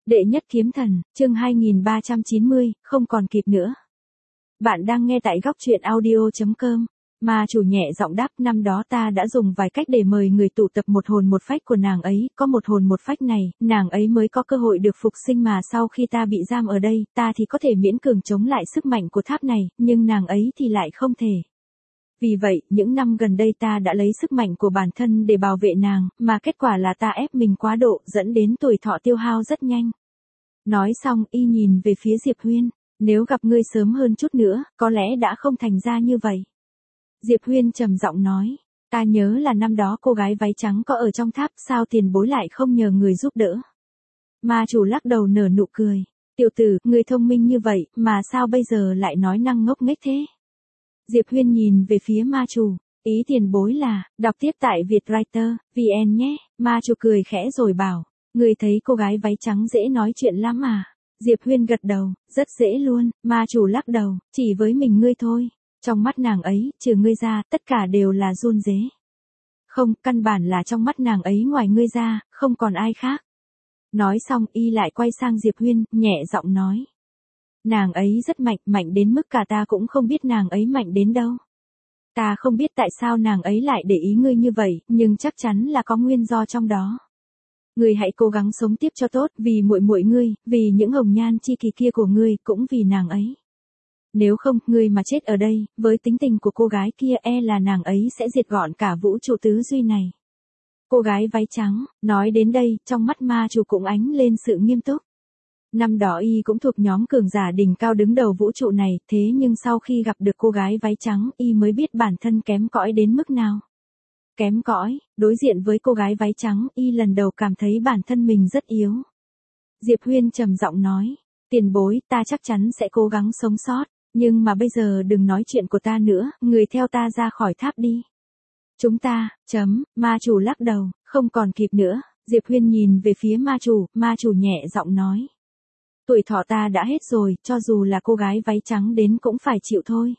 Đệ nhất kiếm thần, chương 2390, không còn kịp nữa. Bạn đang nghe tại góc truyện audio.com. Ma chủ nhẹ giọng đáp, năm đó ta đã dùng vài cách để mời người tụ tập một hồn một phách của nàng ấy, có một hồn một phách này, nàng ấy mới có cơ hội được phục sinh, mà sau khi ta bị giam ở đây, ta thì có thể miễn cường chống lại sức mạnh của tháp này, nhưng nàng ấy thì lại không thể. Vì vậy, những năm gần đây ta đã lấy sức mạnh của bản thân để bảo vệ nàng, mà kết quả là ta ép mình quá độ, dẫn đến tuổi thọ tiêu hao rất nhanh. Nói xong, y nhìn về phía Diệp Huyên, nếu gặp ngươi sớm hơn chút nữa, có lẽ đã không thành ra như vậy. Diệp Huyên trầm giọng nói, ta nhớ là năm đó cô gái váy trắng có ở trong tháp, sao tiền bối lại không nhờ người giúp đỡ. Ma chủ lắc đầu nở nụ cười, tiểu tử, ngươi thông minh như vậy, mà sao bây giờ lại nói năng ngốc nghếch thế? Diệp Huyên nhìn về phía ma chủ, ý tiền bối là, đọc tiếp tại Vietwriter, VN nhé. Ma chủ cười khẽ rồi bảo, ngươi thấy cô gái váy trắng dễ nói chuyện lắm à? Diệp Huyên gật đầu, rất dễ luôn. Ma chủ lắc đầu, chỉ với mình ngươi thôi. Trong mắt nàng ấy, trừ ngươi ra, tất cả đều là run rế. Không, căn bản là trong mắt nàng ấy ngoài ngươi ra, không còn ai khác. Nói xong, y lại quay sang Diệp Huyên, nhẹ giọng nói. Nàng ấy rất mạnh, mạnh đến mức cả ta cũng không biết nàng ấy mạnh đến đâu. Ta không biết tại sao nàng ấy lại để ý ngươi như vậy, nhưng chắc chắn là có nguyên do trong đó. Ngươi hãy cố gắng sống tiếp cho tốt, vì muội muội ngươi, vì những hồng nhan chi kỳ kia của ngươi, cũng vì nàng ấy. Nếu không, ngươi mà chết ở đây, với tính tình của cô gái kia, là nàng ấy sẽ diệt gọn cả vũ trụ tứ duy này. Cô gái váy trắng, nói đến đây, trong mắt ma chủ cũng ánh lên sự nghiêm túc. Năm đó y cũng thuộc nhóm cường giả đỉnh cao đứng đầu vũ trụ này, thế nhưng sau khi gặp được cô gái váy trắng, y mới biết bản thân kém cỏi đến mức nào. Kém cỏi, đối diện với cô gái váy trắng, y lần đầu cảm thấy bản thân mình rất yếu. Diệp Huyên trầm giọng nói, tiền bối, ta chắc chắn sẽ cố gắng sống sót, nhưng mà bây giờ đừng nói chuyện của ta nữa, người theo ta ra khỏi tháp đi. Chúng ta, ma chủ lắc đầu, không còn kịp nữa. Diệp Huyên nhìn về phía ma chủ nhẹ giọng nói. Tuổi thọ ta đã hết rồi, cho dù là cô gái váy trắng đến cũng phải chịu thôi.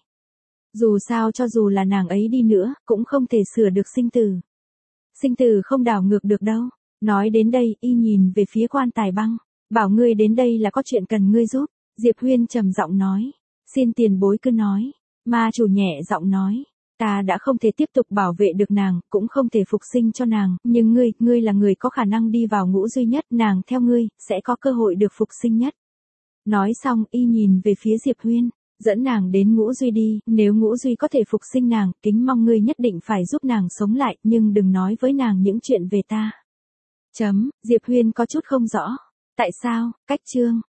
Dù sao cho dù là nàng ấy đi nữa, cũng không thể sửa được sinh tử. Sinh tử không đảo ngược được đâu. Nói đến đây, y nhìn về phía Quan Tài Băng, bảo ngươi đến đây là có chuyện cần ngươi giúp. Diệp Huyên trầm giọng nói, xin tiền bối cứ nói. Ma chủ nhẹ giọng nói, ta đã không thể tiếp tục bảo vệ được nàng, cũng không thể phục sinh cho nàng, nhưng ngươi là người có khả năng đi vào ngũ duy nhất, nàng theo ngươi, sẽ có cơ hội được phục sinh nhất. Nói xong, y nhìn về phía Diệp Huyên, dẫn nàng đến ngũ duy đi, nếu ngũ duy có thể phục sinh nàng, kính mong ngươi nhất định phải giúp nàng sống lại, nhưng đừng nói với nàng những chuyện về ta. Diệp Huyên có chút không rõ. Tại sao? Cách chương.